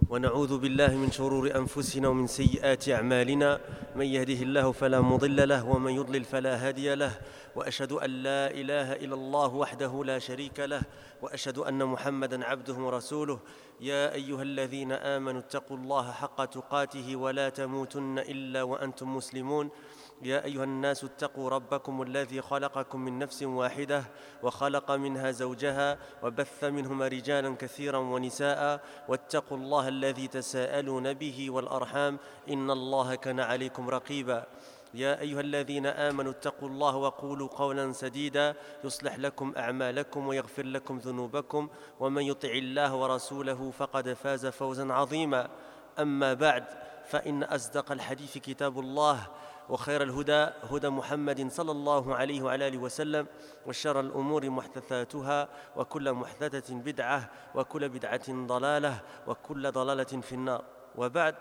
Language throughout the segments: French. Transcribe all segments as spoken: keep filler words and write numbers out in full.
ونعوذ بالله من شرور أنفسنا ومن سيئات أعمالنا من يهده الله فلا مضل له ومن يضلل فلا هادي له وأشهد أن لا إله إلا الله وحده لا شريك له وأشهد أن محمدًا عبده ورسوله يا أيها الذين آمنوا اتقوا الله حق تقاته ولا تموتن إلا وأنتم مسلمون يا أيها الناس اتقوا ربكم الذي خلقكم من نفس واحدة وخلق منها زوجها وبث منهما رجالا كثيرا ونساء واتقوا الله الذي تساءلون به والأرحام إن الله كان عليكم رقيبا يا أيها الذين آمنوا اتقوا الله وقولوا قولا سديدا يصلح لكم أعمالكم ويغفر لكم ذنوبكم ومن يطع الله ورسوله فقد فاز فوزا عظيما أما بعد فإن أصدق الحديث كتاب الله وخير الهدى هدى محمد صلى الله عليه وعلى آله وسلم وشر الأمور محدثاتها وكل محدثة بدعة وكل بدعة ضلالة وكل ضلالة في النار. وبعد,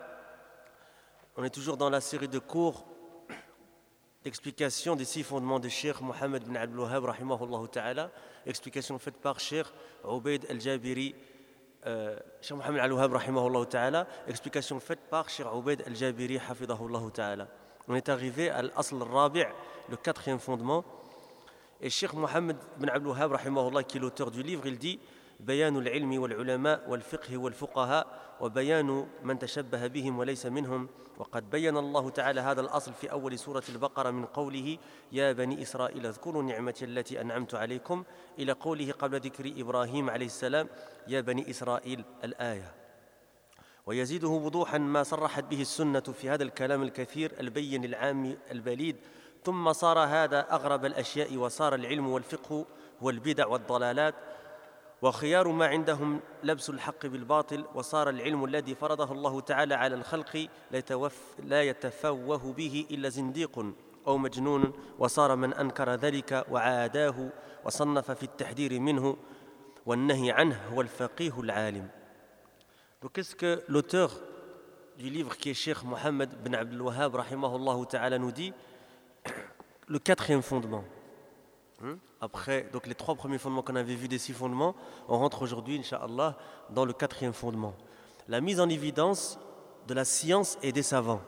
on est toujours dans la série de cours d'explication des six fondements de Cheikh Mohammed bin Abdul Wahhab rahimahullah ta'ala, explication faite par Cheikh Ubayd al-Jabiri, euh, Cheikh Mohammed bin Abdul Wahhab rahimahullah ta'ala, explication faite par Cheikh Ubayd al-Jabiri hafidahullah ta'ala. On est arrivé à l'asl al-rabi', le quatrième fondement. Et Cheikh Mohammed bin Abdul Wahhab, rahimahullah, qui est l'auteur du livre, il dit بيان العلم والعلماء والفقه والفقهاء وبيان من تشبه بهم وليس منهم وقد بين الله تعالى هذا الأصل في أول سورة البقرة من قوله يا بني إسرائيل اذكروا نعمتي التي أنعمت عليكم إلى قوله قبل ذكر إبراهيم عليه السلام يا بني إسرائيل الآية. ويزيده وضوحا ما صرحت به السنة في هذا الكلام الكثير البين العام البليد ثم صار هذا أغرب الأشياء وصار العلم والفقه هو البدع والضلالات وخيار ما عندهم لبس الحق بالباطل وصار العلم الذي فرضه الله تعالى على الخلق لا يتفوه به إلا زنديق أو مجنون وصار من أنكر ذلك وعاداه وصنف في التحذير منه والنهي عنه هو الفقيه العالم. Donc, qu'est-ce que l'auteur du livre qui est Cheikh Mohammed bin Abdul Wahhab rahimahullah ta'ala nous dit? Le quatrième fondement. Après donc les trois premiers fondements qu'on avait vus des six fondements, on rentre aujourd'hui, Inch'Allah, dans le quatrième fondement. La mise en évidence de la science et des savants,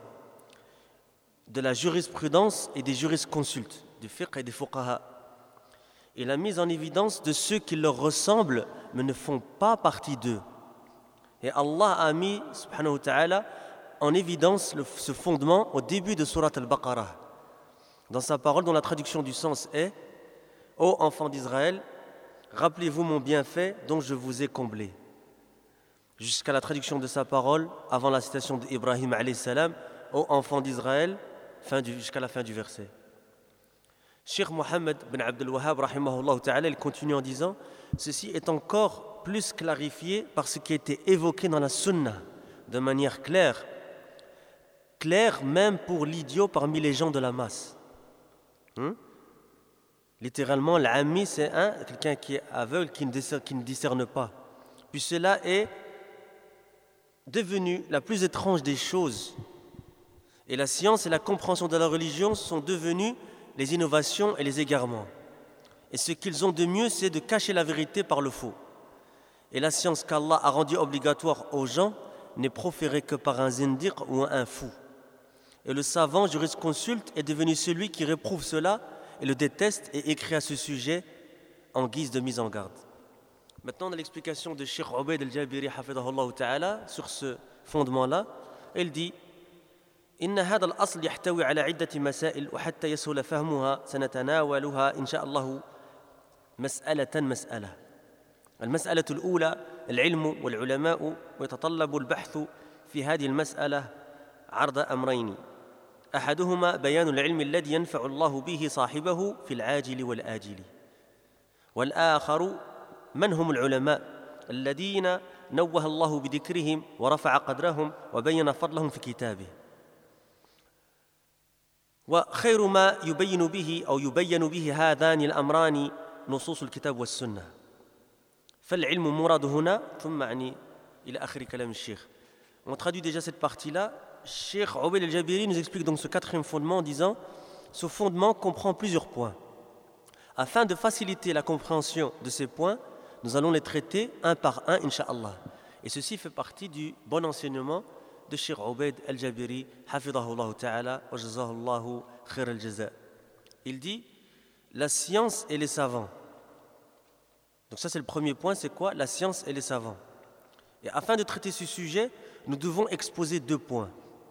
de la jurisprudence et des jurisconsultes, du fiqh et des fuqaha, et la mise en évidence de ceux qui leur ressemblent mais ne font pas partie d'eux. Et Allah a mis, subhanahu wa ta'ala, en évidence le, ce fondement au début de Surat al-Baqarah. Dans sa parole, dont la traduction du sens est « Ô enfants d'Israël, rappelez-vous mon bienfait dont je vous ai comblé » jusqu'à la traduction de sa parole, avant la citation d'Ibrahim alayhi salam, « Ô enfants d'Israël » jusqu'à la fin du verset. Cheikh Mohammed bin Abdul Wahhab, rahimahullah ta'ala, il continue en disant « Ceci est encore plus clarifié par ce qui a été évoqué dans la sunna de manière claire, claire même pour l'idiot parmi les gens de la masse. Hum? Littéralement, l'ami, c'est un, quelqu'un qui est aveugle, qui ne, discerne, qui ne discerne pas. Puis cela est devenu la plus étrange des choses. Et la science et la compréhension de la religion sont devenues les innovations et les égarements. Et ce qu'ils ont de mieux, c'est de cacher la vérité par le faux. Et la science qu'Allah a rendue obligatoire aux gens n'est proférée que par un zindiq ou un fou. Et le savant jurisconsulte est devenu celui qui réprouve cela et le déteste et écrit à ce sujet en guise de mise en garde. Maintenant, on a l'explication de Cheikh Ubayd al-Jabiri hafidahullah ta'ala sur ce fondement-là. Il dit إن هذا الأصل يحتوي على عدة مسائل وحتى يسهل فهمها سنتناولها إن شاء الله مسألة مسألة. المسألة الأولى العلم والعلماء ويتطلب البحث في هذه المسألة عرض أمرين أحدهما بيان العلم الذي ينفع الله به صاحبه في العاجل والآجل والآخر من هم العلماء الذين نوه الله بذكرهم ورفع قدرهم وبين فضلهم في كتابه وخير ما يبين به أو يبين به هذان الأمران نصوص الكتاب والسنة فالعلم مراد هنا ثم يعني إلى آخر كلام الشيخ. On traduit déjà cette partie-là. Cheikh Ubayd al-Jabiri nous explique donc ce quatrième fondement en disant ce fondement comprend plusieurs points. Afin de faciliter la compréhension de ces points, nous allons les traiter un par un, Inch'Allah. Et ceci fait partie du bon enseignement de Cheikh Ubayd al-Jabiri, hafidahullah ta'ala, wa jazahullahu khair al-jaza. Il dit, la science et les savants. Donc ça c'est le premier point, c'est quoi? La science et les savants. Et afin de traiter ce sujet, nous devons exposer deux points.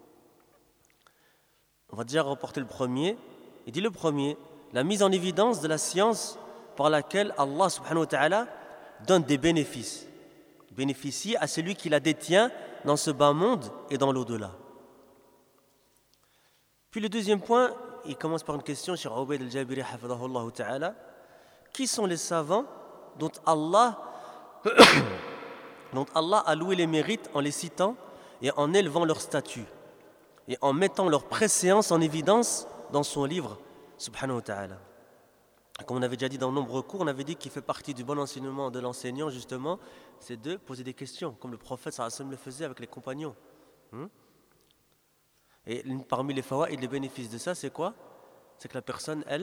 On va déjà reporter le premier. Il dit le premier, la mise en évidence de la science par laquelle Allah subhanahu wa ta'ala donne des bénéfices. Bénéficie à celui qui la détient dans ce bas monde et dans l'au-delà. Puis le deuxième point, il commence par une question sur Ubayd al-Jabiri hafidahullah ta'ala. Qui sont les savants dont Allah, dont Allah a loué les mérites en les citant et en élevant leur statut et en mettant leur préséance en évidence dans son livre subhanahu wa ta'ala. Comme on avait déjà dit dans de nombreux cours, on avait dit qu'il fait partie du bon enseignement de l'enseignant, justement, c'est de poser des questions, comme le prophète sallallahu alayhi wa sallam le faisait avec les compagnons. Hmm? Et parmi les fawaïd, les bénéfices de ça, c'est quoi? C'est que la personne, elle,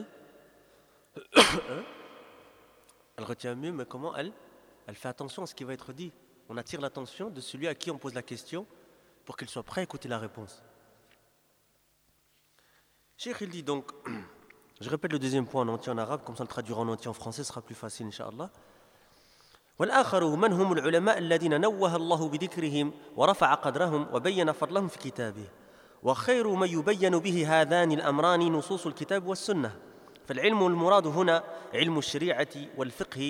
elle retient mieux, mais comment elle, elle fait attention à ce qui va être dit. On attire l'attention de celui à qui on pose la question pour qu'il soit prêt à écouter la réponse. Cheikh, il dit donc, je répète le deuxième point en entier en arabe, comme ça le traduire en entier en français sera plus facile, Inch'Allah. والآخر من هم العلماء الذين نوه الله بذكرهم ورفع قدرهم وبين فضلهم في كتابه وخير ما يبين به هذان الأمران نصوص الكتاب والسنة فالعلم المراد هنا علم الشريعة والفقه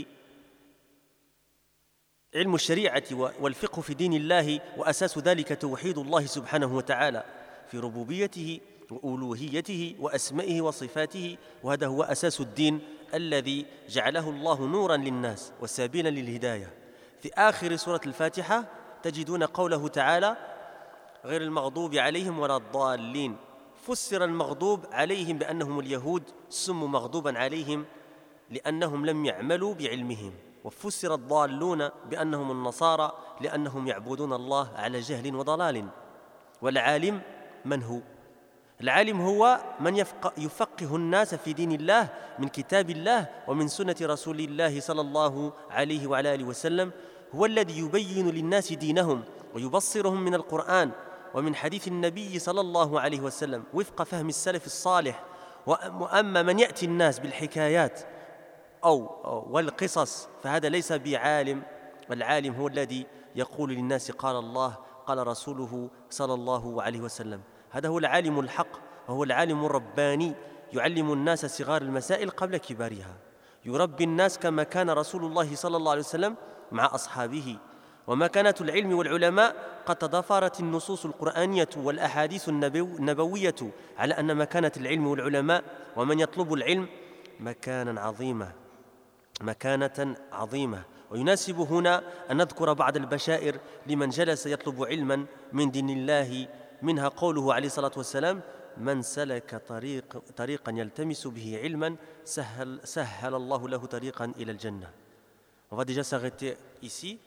علم الشريعة والفقه في دين الله وأساس ذلك توحيد الله سبحانه وتعالى في ربوبيته وألوهيته وأسمائه وصفاته وهذا هو أساس الدين الذي جعله الله نورا للناس وسبيلا للهداية. في آخر سورة الفاتحة تجدون قوله تعالى غير المغضوب عليهم ولا الضالين. فسر المغضوب عليهم بأنهم اليهود سموا مغضوبا عليهم لأنهم لم يعملوا بعلمهم وفسر الضالون بأنهم النصارى لأنهم يعبدون الله على جهل وضلال. والعالم من هو؟ العالم هو من يفقه الناس في دين الله من كتاب الله ومن سنة رسول الله صلى الله عليه وعلى آله وسلم هو الذي يبين للناس دينهم ويبصرهم من القرآن ومن حديث النبي صلى الله عليه وسلم وفق فهم السلف الصالح. وأما من يأتي الناس بالحكايات أو والقصص فهذا ليس بعالم. العالم هو الذي يقول للناس قال الله قال رسوله صلى الله عليه وسلم. هذا هو العالم الحق وهو العالم الرباني يعلم الناس صغار المسائل قبل كبارها يربي الناس كما كان رسول الله صلى الله عليه وسلم مع أصحابه. ومكانة العلم والعلماء قد تضافرت النصوص القرآنية والأحاديث النبوية على أن مكانة العلم والعلماء ومن يطلب العلم مكانا عظيمة مكانة عظيمة. ويناسب هنا أن نذكر بعض البشائر لمن جلس يطلب علما من دين الله منها قوله عليه الصلاة والسلام من سلك طريق طريقا يلتمس به علما سهل سهل الله له طريقا إلى الجنة. On va déjà s'arrêter ici.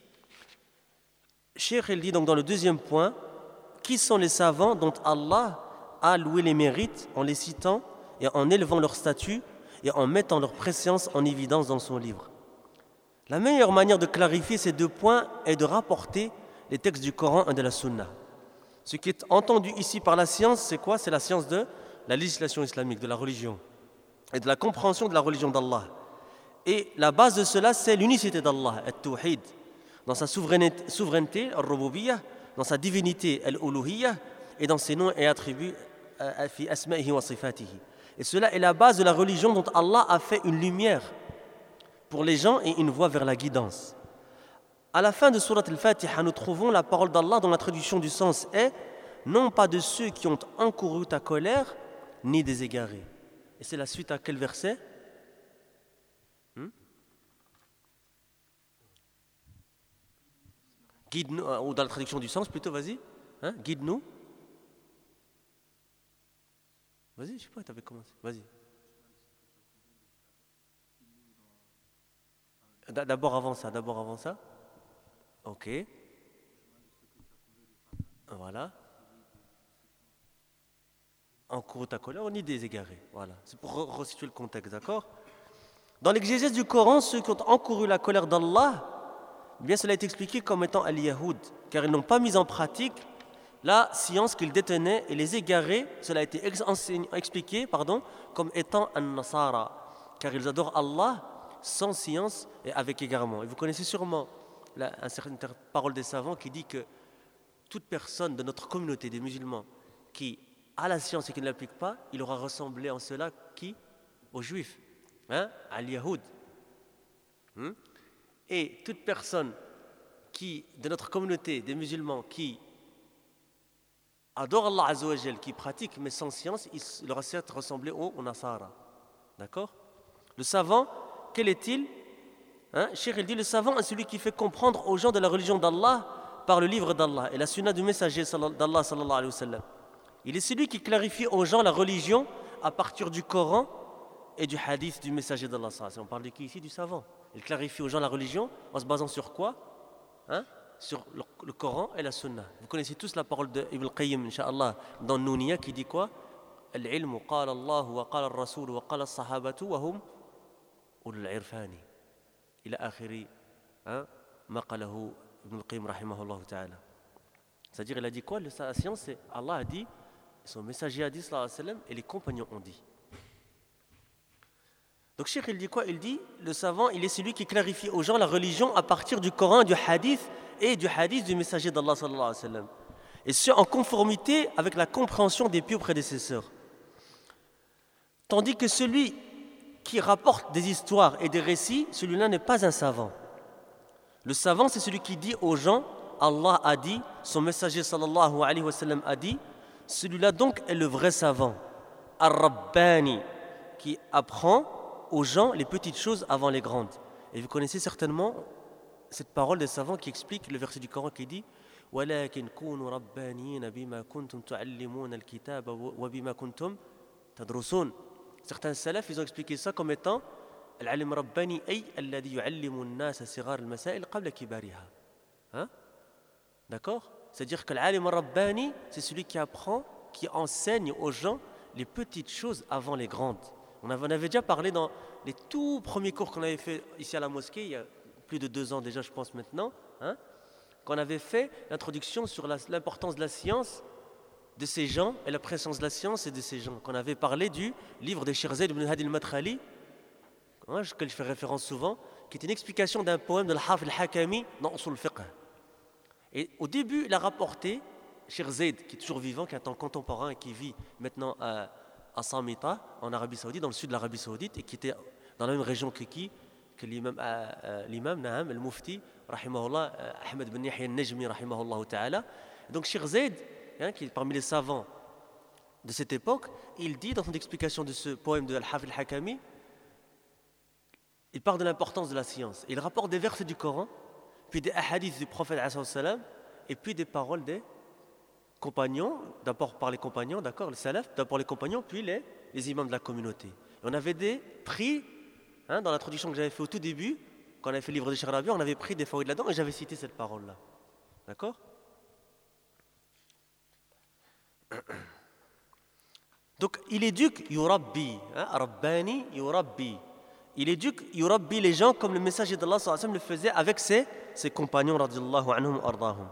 Cheikh il dit donc dans le deuxième point, qui sont les savants dont Allah a loué les mérites en les citant et en élevant leur statut et en mettant leur préséance en évidence dans son livre. La meilleure manière de clarifier ces deux points est de rapporter les textes du Coran et de la Sunna. Ce qui est entendu ici par la science, c'est quoi? C'est la science de la législation islamique, de la religion et de la compréhension de la religion d'Allah. Et la base de cela, c'est l'unicité d'Allah, al-Tawhid, dans sa souveraineté, souveraineté al-Rububiyyah, dans sa divinité, al-Uluhiyyah, et dans ses noms et attributs, fi asma'ihi wa sifatihi. Et cela est la base de la religion dont Allah a fait une lumière pour les gens et une voie vers la guidance. À la fin de Surat al-Fatiha, nous trouvons la parole d'Allah dont la traduction du sens est « Non pas de ceux qui ont encouru ta colère, ni des égarés ». Et c'est la suite à quel verset? hmm Guide-nous, ou dans la traduction du sens plutôt, vas-y. Hein? Guide-nous. Vas-y, je ne sais pas, tu avais commencé. Vas-y. D'abord avant ça, d'abord avant ça. Ok. Voilà. Encours ta colère, on y des égarés. Voilà. C'est pour resituer le contexte, d'accord? Dans l'exégèse du Coran, ceux qui ont encouru la colère d'Allah Eh bien, cela est expliqué comme étant al-Yahoud, car ils n'ont pas mis en pratique la science qu'ils détenaient et les égarés, cela a été ex- enseign- expliqué pardon, comme étant an-Nasara, car ils adorent Allah sans science et avec égarement. Et vous connaissez sûrement la, un certain parole des savants qui dit que toute personne de notre communauté des musulmans qui a la science et qui ne l'applique pas, il aura ressemblé en cela qui aux Juifs, hein, al-Yahoud. Hmm? Et toute personne qui, de notre communauté des musulmans qui adore Allah Azza wa Jal, qui pratique mais sans science, il aura certes ressemblé au, au Nasara. D'accord? Le savant, quel est-il? Hein? Cheikh, il dit, le savant est celui qui fait comprendre aux gens de la religion d'Allah par le livre d'Allah et la sunna du messager d'Allah sallallahu alayhi wa sallam. Il est celui qui clarifie aux gens la religion à partir du Coran et du hadith du messager d'Allah. On parle de qui ici? Du savant. Il clarifie aux gens la religion en se basant sur quoi? Hein? Sur le, le Coran et la Sunna. Vous connaissez tous la parole d'Ibn al-Qayyim, Inch'Allah, dans Nouniya, qui dit quoi? Al-ilmu qala Allah wa qala al-Rasul wa qala al-Sahabatu wa hum ulul irfani. Ila akhiri ma qalahu Ibn al-Qayyim rahimahullah ta'ala. C'est-à-dire, il a dit quoi? La science, c'est Allah a dit, son messager a dit, sallallahu alayhi wa sallam, et les compagnons ont dit. Donc, Cheikh, il dit quoi? Il dit, le savant, il est celui qui clarifie aux gens la religion à partir du Coran, du hadith et du hadith du messager d'Allah sallallahu alayhi wa sallam. Et ce, en conformité avec la compréhension des pieux prédécesseurs. Tandis que celui qui rapporte des histoires et des récits, celui-là n'est pas un savant. Le savant, c'est celui qui dit aux gens, Allah a dit, son messager sallallahu alayhi wa sallam a dit, celui-là donc est le vrai savant. Ar-Rabbani, qui apprend aux gens les petites choses avant les grandes. Et vous connaissez certainement cette parole des savants qui explique le verset du Coran qui dit وَلَكِنْ كُونُوا رَبَّانِينَ بِمَا كُنْتُمْ تُعَلِّمُونَ الْكِتَابَ وَبِمَا كُنْتُمْ تَدْرُسُونَ. Certains salafs, ils ont expliqué ça comme étant العلم رباني أي الذي يعلم الناس صغار المسائل قبل كبارها. Hein? D'accord? C'est-à-dire que l'alim rabbani, c'est celui qui apprend, qui enseigne aux gens les petites choses avant les grandes. On avait, on avait déjà parlé dans les tout premiers cours qu'on avait fait ici à la mosquée, il y a plus de deux ans déjà, je pense maintenant, hein, qu'on avait fait l'introduction sur la, l'importance de la science, de ces gens, et la présence de la science et de ces gens. Qu'on avait parlé du livre de Sheikh Zayd ibn Hadi al-Madkhali, hein, que je fais référence souvent, qui est une explication d'un poème de l'Hafid al-Hakami dans Usul al-Fiqh. Et au début, il a rapporté, Cheikh Zayd, qui est toujours vivant, qui est un temps contemporain et qui vit maintenant à à Samita, en Arabie Saoudite, dans le sud de l'Arabie Saoudite, et qui était dans la même région que qui que l'imam, euh, l'imam Naham, al-Mufti, rahimahullah, euh, Ahmed bin Yahya al-Najmi, rahimahullah ta'ala. Donc Cheikh Zayd, hein, qui est parmi les savants de cette époque, il dit dans son explication de ce poème de Al-Hafid al-Hakami, il parle de l'importance de la science. Il rapporte des versets du Coran, puis des hadiths du prophète, et puis des paroles des compagnons, d'abord par les compagnons, d'accord, le salaf, d'abord les compagnons, puis les, les imams de la communauté. Et on avait des pris, hein, dans l'introduction que j'avais fait au tout début, quand on avait fait le livre de Cheikh Rabi, on avait pris des faouïd là-dedans et j'avais cité cette parole-là. D'accord? Donc il éduque yurabbi, hein, rabbani yurabbi. Il éduque yurabbi les gens comme le messager d'Allah sallallahu alayhi wa sallam le faisait avec ses, ses compagnons radiyallahu anhum ardahum.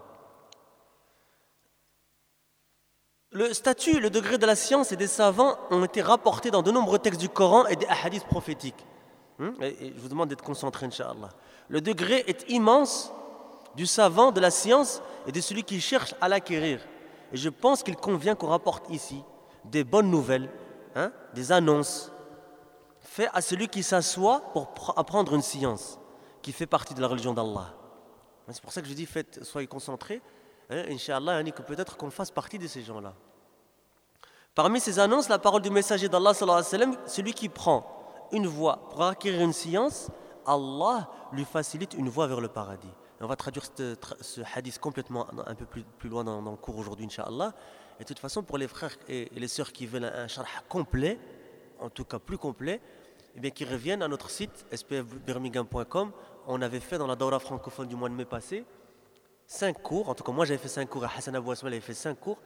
Le statut, le degré de la science et des savants ont été rapportés dans de nombreux textes du Coran et des hadiths prophétiques. Et je vous demande d'être concentrés, Inch'Allah. Le degré est immense du savant, de la science et de celui qui cherche à l'acquérir. Et je pense qu'il convient qu'on rapporte ici des bonnes nouvelles, hein, des annonces faites à celui qui s'assoit pour apprendre une science qui fait partie de la religion d'Allah. C'est pour ça que je dis, faites, soyez concentrés. Hein, Inch'Allah, que peut-être qu'on fasse partie de ces gens-là. Parmi ces annonces, la parole du messager d'Allah, sallallahu alayhi wa sallam, celui qui prend une voie pour acquérir une science, Allah lui facilite une voie vers le paradis. Et on va traduire ce, ce hadith complètement un peu plus, plus loin dans, dans le cours aujourd'hui, Inch'Allah. Et de toute façon, pour les frères et, et les sœurs qui veulent un, un sharh complet, en tout cas plus complet, eh bien, qui reviennent à notre site s p f birmingham point com. On avait fait dans la Daura francophone du mois de mai passé cinq cours, en tout cas moi j'avais fait cinq cours, et Hassan Abou Asmal avait fait cinq cours